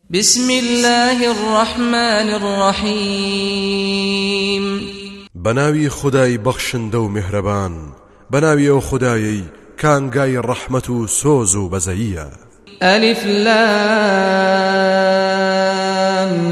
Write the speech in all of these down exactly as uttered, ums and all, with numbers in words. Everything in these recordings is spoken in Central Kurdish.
بسم الله الرحمن الرحيم بناوي خداي بخشندو مهربان بناوي او خداي كانغاي رحمتو سوزو بزيية ألف لام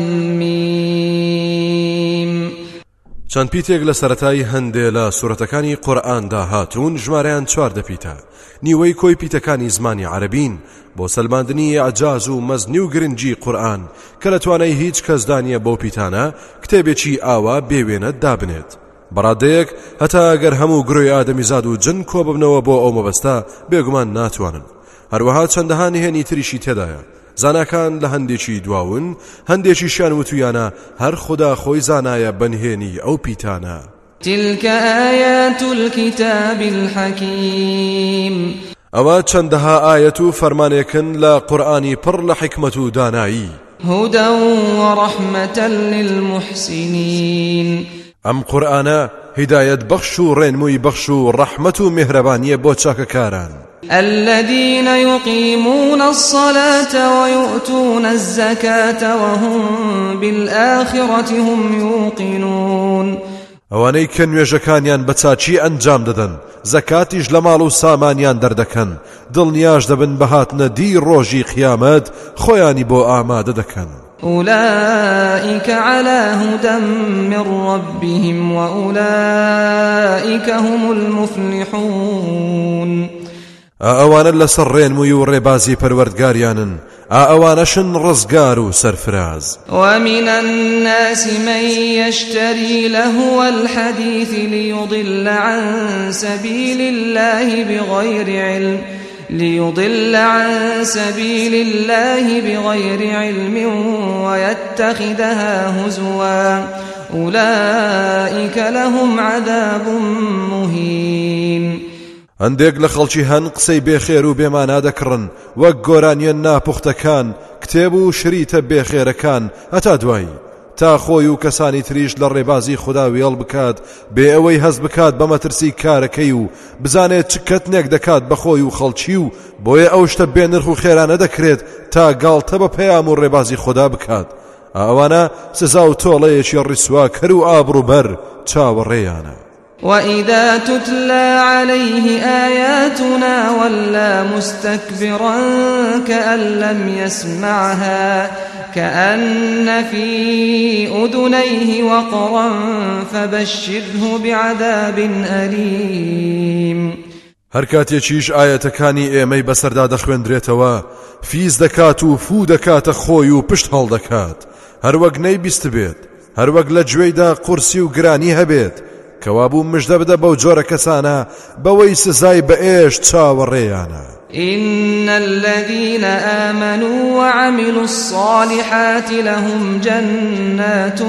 ميم چەند پیتێک لە سەرەتای هەندێ لە سورەتەکانی قورئاندا هاتوون ژمارەیان چواردە پیتە نیوەی کۆی پیتەکانی زمانی عەرەبین بۆ سەلماندنی ئەعجاز و مەزنی و گرنگی قورئان کە لە توانای هیچ کەس دانیە بەو پیتانە کتێبێکی ئاوا بێوێنە دابنێت بەڕادەیەک هەتا ئەگەر هەموو گرۆی ئادەمیزاد و جن کۆ ببنەوە بۆ ئەو مەبەستە بێگومان ناتوانن هەروەها چەندەها نهێنی تریشی تێدایە زاناکان لە هەندێکی دواون هەندێکیشیان وتویانە هەر خدا خۆی زانایە بەنهێنی ئەو پیتانە تلك آيات الكتاب الحكيم ئەوە چەندەها ئایەت و فەرمانێکن لە قورئانی پڕ لە حیکمەت و دانایی هدى ورحمة للمحسنين ئەم قورئانە هیدایەت بەخش و ڕێنمووی بەخش و ڕەحمەت و میهرەبانیە بۆ چاکەکاران الذين يقيمون الصلاة ويؤتون الزكاة وهم بالآخرة هم يوقنون ئەوانەی کە نوێژەکانیان بە چاچی ئەنجام دەدەن زەکاتیش لە ماڵ و سامانیان دەردەکەن دڵنیاش دەبن بە هاتنە دی ڕۆژی قیامەت خۆیانی بۆ ئامادە دەکەن أولئك على هدى من ربهم وأولئك هم المفلحون ئەوانە لەسەر ڕێنمووی و ڕێبازی پەروەردگاریانن ئەوانەشن ڕزگار و سەرفراز ومن الناس من يشتري لهو الحديث ليضل عن سبيل الله بغير علم ليضل عن سبيل الله بغير علم ويتخذها هزوا أولئك لهم عذاب مهين هەندێک لە خەڵکی هەن قسەی بێخێر و بێمانا دەکڕن وەک گۆرانیە ناپوختەکان کتێب و شریتە بێخێرەکان هەتا دوایی تا خۆی و کەسانی تریش لە ڕێبازی خوددا وێڵ بکات بێ ئەوەی هەست بکات بە مەترسی کارەکەی و بزانێت چ کەتنێک دەکات بە خۆی و خەڵکی و بۆیە ئەو شتە بێنرخ و خێرانە دەکرێت تا گاڵتە بە پەیام و ڕێبازی خوددا بکات ئەوانە سزا و تۆڵەیەکی ڕیسواکەر و ئابڕوبەر چاوەڕێیانە وإذا تتلى عليه آياتنا ولى مستكبرا كأن لم يسمعها كأن في أذنيه وقرا فبشره بعذاب أليم هەر کاتێکیش ئایەتەکانی ئێمەی بەسەردا دەخوێندرێتەوە فیز دەکات و فو دەکاتە خۆی و پشت هەڵدەکات هەر وەک نەیبیست بێت هەر وەک لە گوێیدا قورسی و گرانی هەبێت کەوابوو مژدە بدە بەو جۆرە کەسانە بەوەی سزای بە ئێش چاوەڕێیانە إن الذين آمنوا وعملوا الصالحات لهم جنات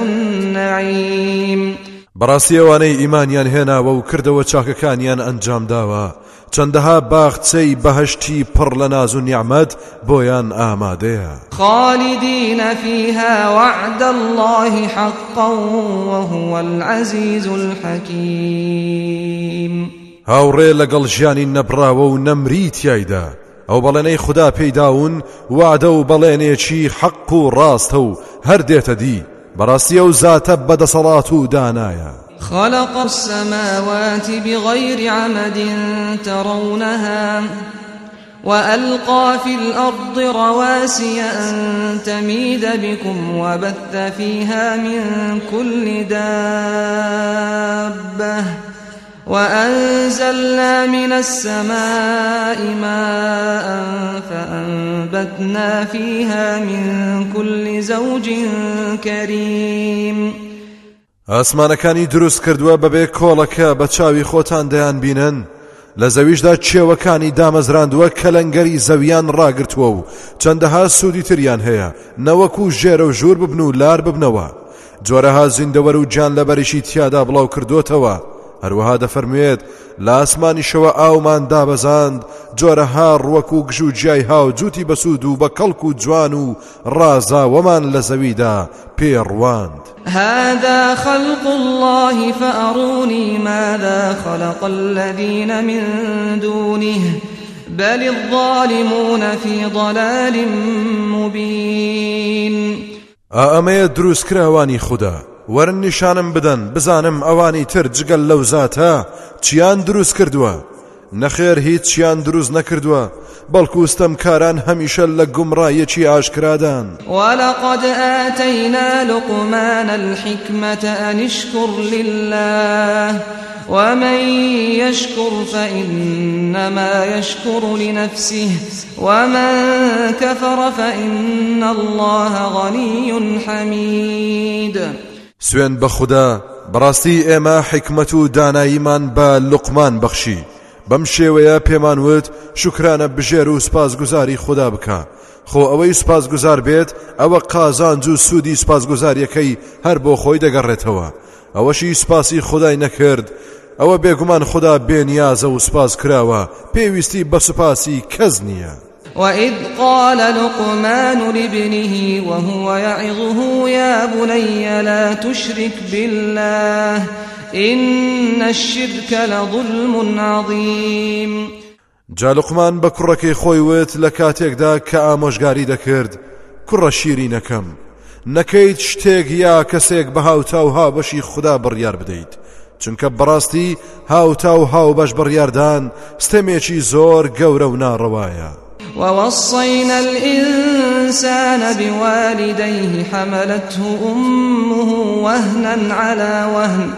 النعيم بەڕاستی ئەوانەی ئیمانیان هێناوە و کردەوە چاکەکانیان ئەنجام داوە چەندەها باخچەی بەهەشتی پڕ لە ناز و نیعمەت بۆیان ئامادەیە خالدين فيها وعد الله حقا وهو العزيز الحكيم هاوڕێ لەگەڵ ژیانی نەبراوە و نەمری تیایدا ئەو بەڵێنەی خوددا پێیداون وعدە و بەڵێنێکی حەق و ڕاستە و هەر دێتە دی بەڕاستی ئەو زاتە بەدەسەڵات و دانایە خلق السماوات بغير عمد ترونها وألقى في الأرض رواسي أن تميد بكم وبث فيها من كل دابة وأنزلنا من السماء ماء فأنبتنا فيها من كل زوج كريم ئاسمانەکانی دروست کردووە بەبێ کۆڵەکە بە چاوی خۆتان دەیان بینن لە زەویشدا کێوەکانی دامەزراندووە کە لەنگەری زەویان ڕاگرتووە و چەندەها سوودی تریان هەیە نەوەکو ژێرە و ژوور ببن و لار ببنەوە جۆرەها زیندەوەر و گیان لەبەریشی تیادا بڵاو کردوتەوە هەروەها دەفەرموێت لە ئاسمانیشەوە ئاومان دابەزاند جۆرەها ڕوەک و گژ و جیای هاو جووتی بەسوود و بە کەڵک و جوان و ڕازاوەمان لە زەویدا پێڕواند هذا خلق الله فأروني ماذا خلق الذين من دونه بل الظالمون في ضلال مبين. ئەمەیە دروست کراوانی خوددا، وەرن نیشانم بدەن بزانم ئەوانی تر جگەل لەو زاتە چیان دروست کردووە. نەخێر هیچ چیان دروست نەکردووە، بەڵکو ستەمکاران هەمیشە لە گومڕایەکی ئاشکرادان. ولقد آتينا لقمان الحكمة أن اشكر لله ومن يشكر فإنما يشكر لنفسه ومن كفر فإن الله غني حميد. سوێن بە خوددا، بەڕاستی ئێمە حکمت و داناییمان بە لوقمان بەخشی. بەم شێوەیە پێمان وت شکرانە بژێر و سپاسگوزاری خوددا بکە. خۆ ئەوەی سپاسگوزار بێت ئەوە قازانج و سوودی سپاسگوزاریەکەی هەر بۆ خۆی دەگەڕێتەوە. ئەوەشی سپاسی خودای نەکرد ئەوە بێگومان خوددا بێنیازە و سپاس کراوە، پێویستی بە سوپاسی کەس نییە. وإذ قال لقمان لابنه وهو يعظه يا بني لا تشرك بالله إن الشرك لظلم عظيم. جا لقمان بە کوڕەکەی خۆی وت لە کاتێکدا کە ئامۆژگاری دەکرد، کوڕە شیرینەکەم، نەکەیت شتێک یا کەسێک بە هاوتا و هاوبەشی خوددا بڕیار بدەیت، چونکە بەڕاستی هاوتا و هاوبەش بڕیاردان ستەمێکی زۆر گەورە و ناڕەوایە. ووصينا الإنسان بوالديه حملته أمه وهنا على وهن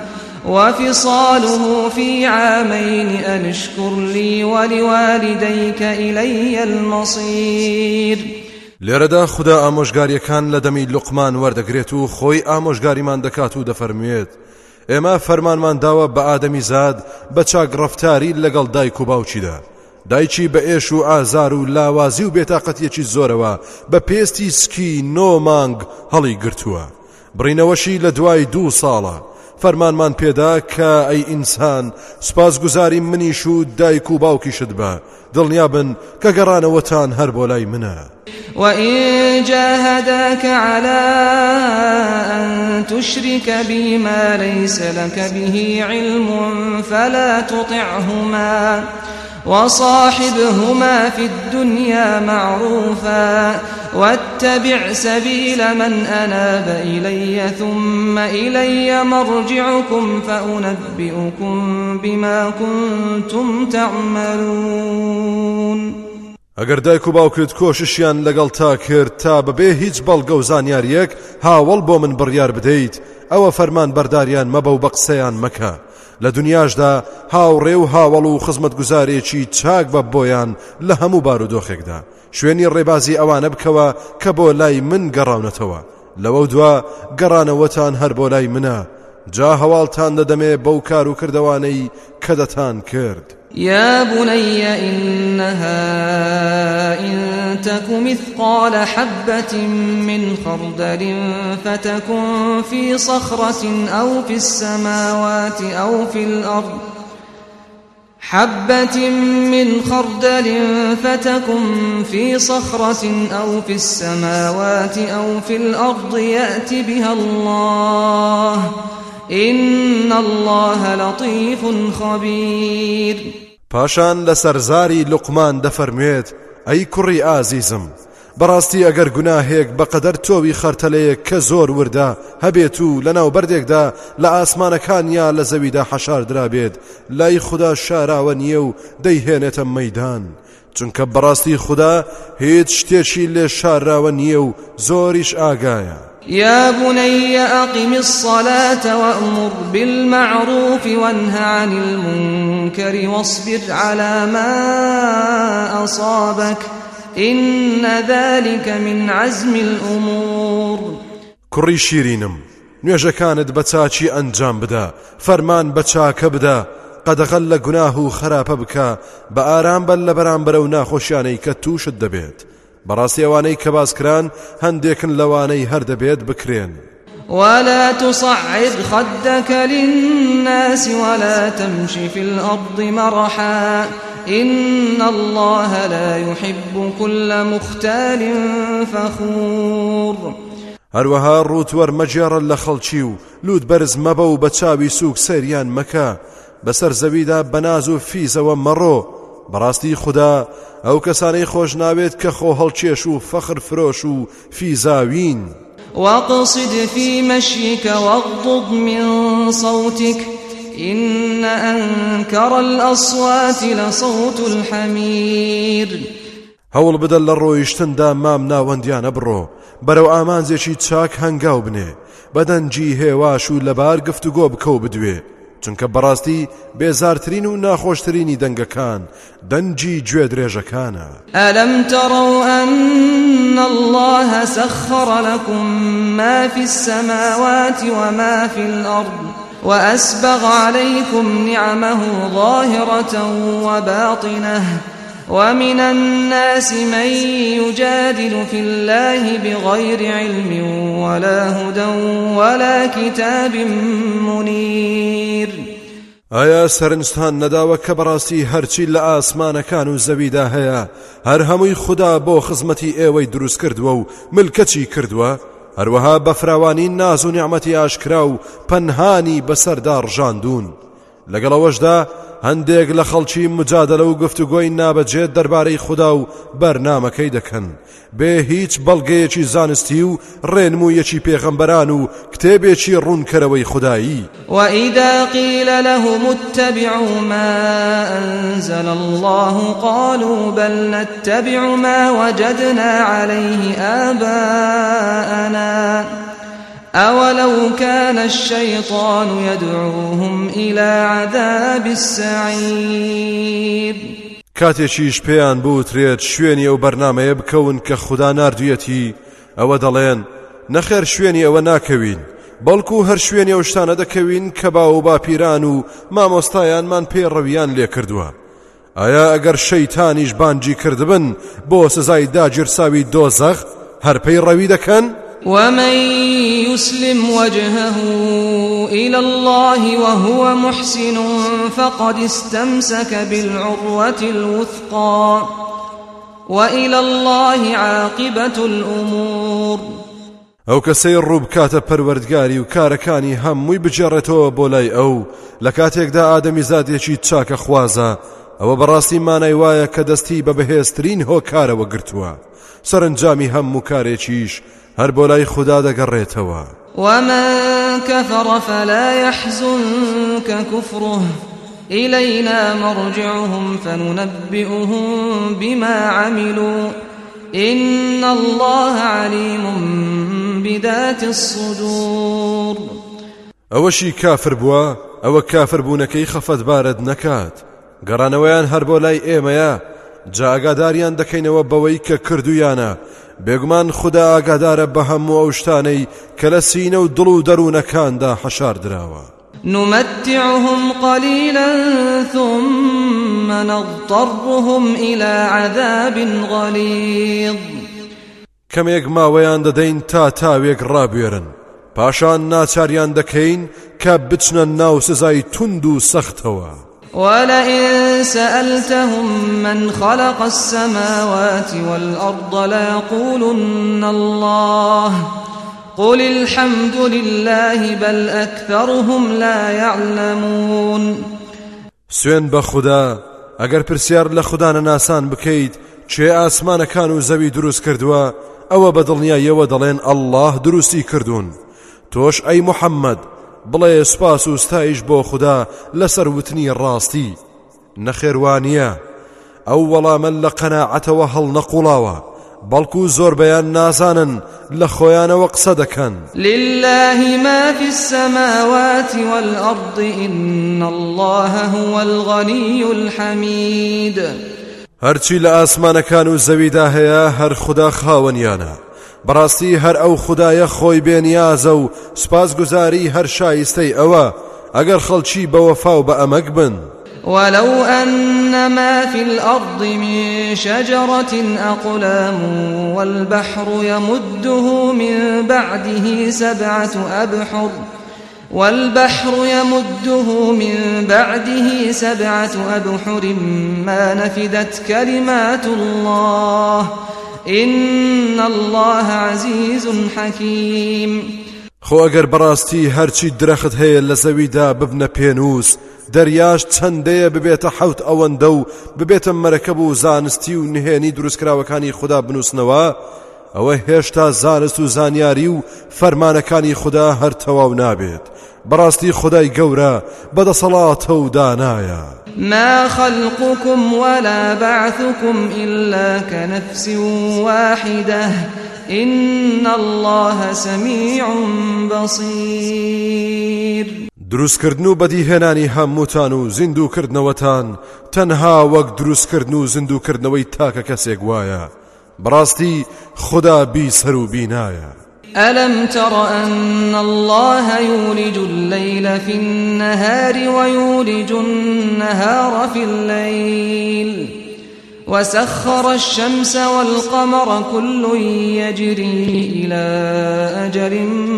وفصاله في عامين أن اشكر لي ولوالديك إلي المصير. لێرەدا خوددا ئامۆژگاریەکان لە دەمی لوقمان وەردەگرێت و خۆی ئامۆژگاریمان دەکات و دەفەرموێت ئێمە فەرمانمان داوە بە ئادەمی زاد بە چاک ڕەفتاری لەگەڵ دایک و باوکیدا. دایکی بە ئێش و ئازار و لاوازی و بێتاقەتیەکی زۆرەوە بە پێستی سکی نۆ مانگ هەڵی گرتووە. بڕینەوەشی لە دوای دوو ساڵە. فەرمانمان پێدا کە ئەی ئینسان سپاسگوزاری منیش و دایک و باوکیشت بە، دڵنیا بن کە گەڕانەوەتان هەر بۆ لای منە. وإن جاهداك على أن تشرك بي ما ليس لك به علم فلا تطعهما وصاحبهما في الدنيا معروفا واتبع سبيل من أناب إلي ثم إلي مرجعكم فأنبئكم بما كنتم تعملون. ئەگەر دایک و باوکت کۆششیان لەگەڵ تا کرد تا بەبێ هیچ بەڵگە و زانیاریەک هاوڵ بۆ من بڕیار بدەیت، ئەوە فەرمان بەرداریان مەبە و بە قسەیان مەکە. لە دنیاشدا هاوڕێ و هاوڵ و خزمەت گوزارێکی چاک بە بۆیان لە هەموو بارودۆخێکدا. شوێنی ڕێبازی ئەوانە بکەوە کە بۆ لای من گەڕاونەتەوە، لەوە دوا گەڕانەوەتان هەر بۆ لای منە. جا هەواڵتان دەدەمێ بەو کار و کردەوانەی کە دەتان کرد. يا بني إنها إن تك مثقال حبة من خردل فتكن في صخرة أو في السماوات أو في الأرض حبة من خردل فتكن في صخرة أو في السماوات أو في الأرض يأت بها الله إن الله لطيف خبير. پاشان لەسەر زاری لوقمان دەفەرموێت ئەی کوڕی ئازیزم، بەڕاستی ئەگەر گوناهێک بەقەدەر تۆوی خەرتەلەیەک کە زۆر وردە هەبێت و لەناو بەردێکدا لە ئاسمانەکان یا لە زەویدا حەشار درابێت، لای خوددا شاراوە نییە و دەیهێنێتە مەیدان، چونکە بەڕاستی خوددا هیچ شتێکی لێ شاراوە نییە و زۆریش ئاگایە. يا بني أقم الصلاة وأمر بالمعروف وانه عن المنكر واصبر على ما أصابك إن ذلك من عزم الأمور. كڕی شیرینم، نوێژەکانت بە چاچی ئەنجام بدە، فەرمان بە چاکە بدە، قەدەغەل لە گوناه و خراپە بکە، بە ئارام بە لە بەرامبەرە و ناخۆشیانەی کە تووشت دەبێت. بەڕاستی ئەوانەی کە باسکران هەندێکن لەوانەی هەر دەبێت بکرێن. ولا تصعد خدك للناس ولا تمش في الأرض مرحا إن الله لا يحب كل مختال فخور. هەروەها ڕووتوەر مەجێڕە لە خەڵکی و لوت بەرز مەبە و بە چاوی سووک سەریان مەکە، بەسەر زەویدا بەناز و فیزەوە مەڕۆ، بەڕاستی خوددا ئەو کەسانەی خۆش ناوێت کە خۆ هەڵکێش و فەخر فرۆش و فیزاوین. واقصد في مشيك واغضض من صوتك إن أنكر الأصوات لصوت الحمير. هەوڵ بدە لە ڕۆیشتندا مام ناوەندیانە بڕۆ، بەرەو ئامانجێکی چاک هەنگاو بنێ، بەدەنجی هێواش و لەبار گفتوگۆ بکەو بدوێ، چونکە بەڕاستی بێزارترین و ناخۆشترینی دەنگەکان دەنجی گوێ درێژەکانە. ئەلەم تەڕەو ئەن الله سەخەڕ لەکم ما فی السەماوات وما فی الأرض وأسبغ عليكم نعمه ظاهرة وباطنة ومن الناس من يجادل في الله بغير علم ولا هدى ولا كتاب منير. ئایا سەرنجتان نەداوە کە بەڕاستی هەرچی لە ئاسمانەکان و زەویدا هەیە هەر هەمووی خوددا بۆ خزمەتی ئێوەی دروست کردووە و ملکەچی کردووە، هەروەها بە فراوانی ناز و نیعمەتی ئاشکرا و پەنهانی بەسەردا ڕژاندوون. لەگەڵەوەشدا هەندێک لە خەڵکی مجادلە و گفتوگۆی نابەجێت دەربارەی خوددا و بەرنامەکەی دەکەن بێ هیچ بەڵگەیەکی زانستی و ڕێنموویەکی پێغەمبەران و کتێبێکی ڕوونکەرەوەی خودایی. وإذا قيل لهم اتبعوا ما أنزل الله قالوا بل نتبع ما وجدنا عليه آباءنا أولو كان الشيطان يدعوهم إلى عذاب السعير. کاتێکیش پێیان بوترێت شوێنی ئەو بەرنامەیە بکەون کە خوددا ناردوویەتی، ئەوە دەڵێن نەخێر شوێنی ئەوە ناکەوین، بەڵکو هەر شوێنی ئەو شتانە دەکەوین کە باو و باپیران و مامۆستایانمان پێڕەویان لێ کردووە. ئایا ئەگەر شەیتانیش بانجی کردبن بۆ سزای داگیرساوی دۆزەخ هەر پێی ڕەوی دەکەن؟ ومن يسلم وجهه إلى الله وهو محسن فقد استمسك بالعروة الوثقى وإلى الله عاقبة الأمور. ئەو کەسەی ڕووبکاتە پەروەردگاری و کارەکانی هەمووی بجێڕێتەوە بۆ لای ئەو لە کاتێکدا ئادەمی زادێکی چاکە خوازە، ئەوە بەڕاستی مانای وایە کە دەستی بە بەهێزترین هۆکارەوە گرتووە، سەرنجامی هەموو کارێکیش هەر بۆ لای خوددا دەگەڕێتەوە. ومن كفر فلا يحزنك كفره إلينا مرجعهم فننبئهم بما عملوا إن الله عليم بذات الصدور. ئەوەشی کافر بووە ئەوە کافر بوونەکەی خەفەت بارد نەکات، گەڕانەوەیان هەر بۆ لای ئێمەیە، جا ئاگاداریان دەکەینەوە بەوەی کە کردویانە، بێگومان خوددا ئاگادارە بە هەموو ئەو شتانەی کە لە سینە و دڵ و دەروونەکاندا حەشار دراوە. نمتعهم قليلا ثم نضطرهم إلى عذاب غليظ. کەمێک ماوەیان دەدەین تا تاوێک ڕابێرن، پاشان ناچاریان دەکەین کە بچنە ناو سزای توند و سەختەوە. ولئن سألتهم من خلق السماوات والأرض ليقولن الله قل الحمد لله بل أكثرهم لا يعلمون. سوێن بە خوددا، ئەگەر پرسیار لە خوددانە ناسان بکەیت چێ ئاسمانەکان و زەوی دروست کردووە، ئەوە بە دڵنیاییەوە دەڵێن ئەڵڵاه دروستی کردوون. تۆش ئەی موحەممەد بڵێ سوپاس و ستایش بۆ خوددا لەسەر وتنی ڕاستی. نەخێوانیە ئەو وەڵامە لە قەناعەتەوە هەڵ نەقوڵاوە، بەڵکو زۆربەیان نازانن لە خۆیانەوە قسە دەکەن. لله ما في السماوات والأرض إن الله هو الغني الحميد. هەرچی لە ئاسمانەکان و زەویدا هەیە هەر خوددا خاوەنیانە، بەڕاستی هەر ئەو خوددایە خۆی بێنیازە و سپاسگوزاری هەر شایستەی ئەوە ئەگەر خەڵکی بەوەفا و بە ئەمەک بن. ولو أن ما في الأرض من شجرة أقلام والبحر يمده من بعده سبعة أبحر والبحر يمده من بعده سبعة أبحر ما نفدت كلمات الله إن الله عزيز حكيم. خۆ ئەگەر بەڕاستی هەرچی درەخت هەیە لە زەویدا ببنە پێنووس، دەریاش چەندەیە ببێتە حەوت ئەوەندە و ببێتە مەرەکەب و زانستی و نهێنی دروستکراوەکانی خوددا بنووسنەوە، ئەوە هێشتا زانست و زانیاری و فەرمانەکانی خوددا هەر تەواو نابێت. بەڕاستی خودای گەورە بەدەسەڵاتە و دانایە. ما خلقكم ولا بعثكم إلا كنفس واحدة إن الله سميع بصير. دروستکردن و بەدیهێنانی هەمووتان و زیندووکردنەوەتان تەنها وەک دروستکردن و زیندووکردنەوەی تاکە کەسێک وایە. بەڕاستی خوددا بیسەر و بینایە. ألم تر أن الله يولج الليل في النهار ويولج النهار في الليل وسخر الشمس والقمر كل يجري إلى أجل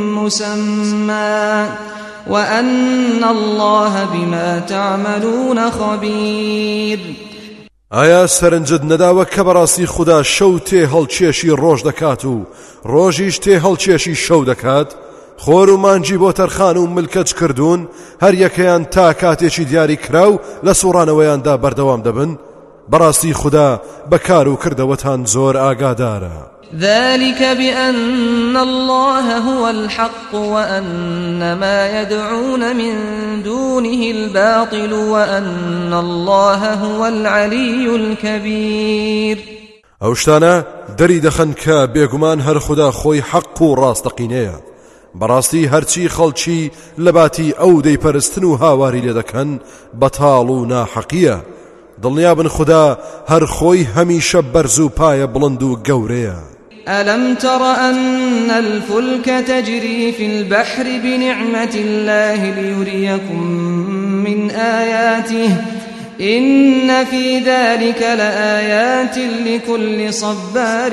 مسمى وأن الله بما تعملون خبير. ئایا سەرنجت نەداوە کە بەڕاستی خوددا شەو تێ هەڵکێشی ڕۆژ دەکات و ڕۆژیش تێ هەڵکێشی شەو دەکات؟ خۆر و مانجی بۆ تەرخان و ملکەت کردوون، هەر یەکەیان تا کاتێکی دیاری کراو لە سوڕانەوەیاندا بەردەوام دەبن. بەڕاستی خوددا بەکار و کردەوەتان زۆر ئاگادارە. ذلك بأن الله هو الحق وأن ما يدعون من دونه الباطل وأن الله هو العلي الكبير. ئەو شتانە دەری دەخەن کە بێگومان هەر خوددا خۆی حەق و ڕاستەقینەیە. بەڕاستی هەرچی خەڵکی لە باتی ئەو دەیپەرستن و هاواری لێ دەکەن بەتاڵ و ناحەقیە. دڵنیا بن خوددا هەر خۆی هەمیشە بەرز و پایە بڵند و گەورەیە. ألم تر أن الفلك تجري في البحر بنعمة الله ليريكم من آياته إن في ذلك لآيات لكل صبار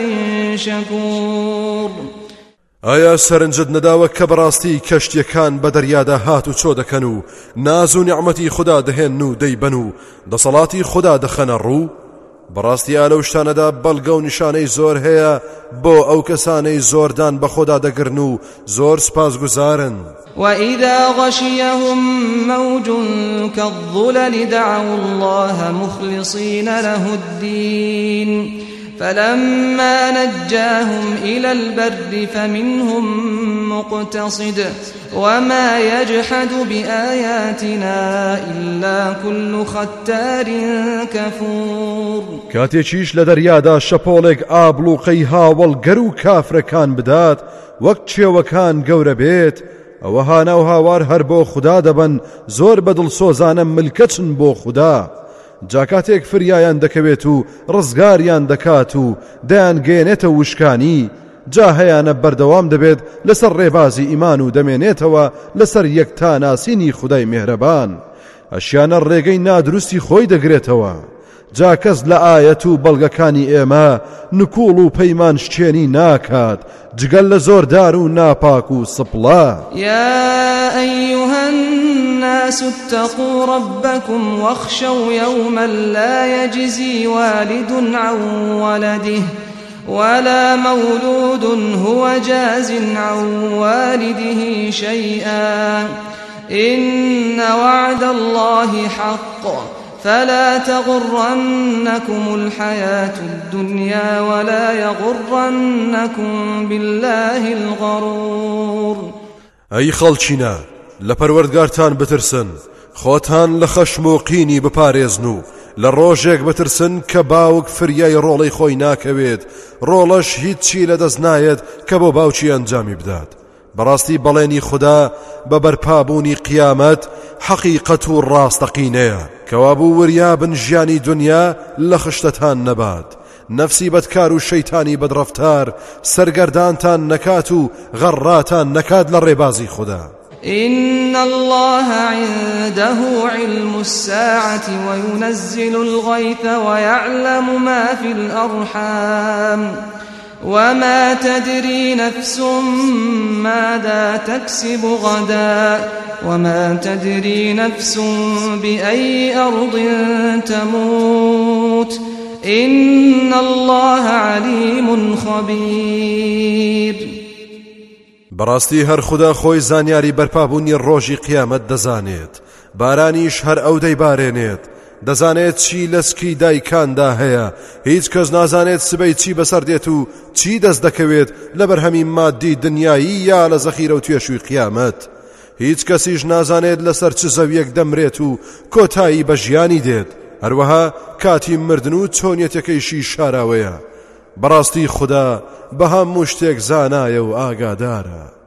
شكور. ئایا سەرنجت نەداوە کە بەڕاستی کەشتیەکان بە دەریادا هات و چۆ دەکەن و ناز و نیعمەتی خوددا دەهێن و دەیبەن و دەسەڵاتی خوددا دەخەنە ڕوو؟ بەڕاستی ئالەو شتانەدا بەڵگە و نیشانەی زۆر هەیە بۆ ئەو کەسانەی زۆردان بە خۆدا دەگرن و زۆر سپاسگوزارن. وإذا غشيهم موج كالظلل دعوا الله مخلصين له الدين فلما نجاهم إلى البر فمنهم مقتصد وما يجحد بآياتنا إلا كل ختار كفور. کاتێکیش لە دەریادا شەپۆڵێک ئابلوقەی هاوڵ گەر و کافرەکان بدات وەک چێوەکان گەورە بێت، ئەوە هانا و هاوار هەر بۆ خوددا دەبن، زۆر بەدڵ سۆزانە ملکەچن بۆ خوددا. جاکاتێک فریایان دەکەوێت و ڕزگاریان دەکات و دەیان گەێنێتە وشکانی، جا هەیانە بەردەوام دەبێت لەسەر ڕێبازی ئیمان و دەمێنێتەوە لەسەر یەکتاناسینی خودای میهرەبان. ئەشیانە ڕێگەی نادروستی خۆی دەگرێتەوە. جا کەس لە ئایەت و بەڵگەکانی ئێمە نکوڵ و پەیمان شتێنی ناکات جگەل لە زۆردار و ناپاک و سپڵا. یا ئەیوهە الناس اتقوا ربكم واخشوا يوما لا يجزي والد عن ولده ولا مولود هو جاز عن والده شيئا إن وعد الله حق فلا تغرنكم الحياة الدنيا ولا يغرنكم بالله الغرور. أي خەڵچینە لە پەروەردگارتان بترسن، خۆتان لە خەشم و قینی بپارێزن و لە ڕۆژێک بترسن کە باوک فریای ڕۆڵەی خۆی ناکەوێت، ڕۆڵەش هیچی لەدەست نایەت کە بۆ باوکی ئەنجامی بدات. بەڕاستی بەڵێنی خوددا بە بەرپابوونی قیامەت حەقیقەت و ڕاستەقینەیە کەوابوو وریابن ژیانی دنیا لە خشتتان نەبات، نەفسی بەدکار و شەیتانی بەدڕەفتار سەرگەردانتان نەکات و غەڕاتان نەکات لە ڕێبازی خوددا. إن الله عنده علم الساعة وينزل الغيث ويعلم ما في الأرحام وما تدري نفس ماذا تكسب غدا وما تدري نفس بأي أرض تموت إن الله عليم خبير. بەڕاستی هەر خوددا خۆی زانیاری بەرپابوونی ڕۆژی قیامەت دەزانێت بارانیش هەر ئەو دەیبارێنێت دەزانێت چی لەسکی دایکاندا هەیە هیچ کەس نازانێت سبەی چی بەسەر دێت و چی دەست دەکەوێت لە بەرهەمی مادی دنیایی یا لە زەخیرە و توێشوی قیامەت هیچ کەسیش نازانێت لەسەر چ زەویەک دەمرێت و کۆتایی بە ژیانی دێت هەروەها کاتی مردن و چۆنیەتەکەیشی شاراوەیە بەڕاستی خوددا بە هەموو شتێک زانایە و ئاگادارە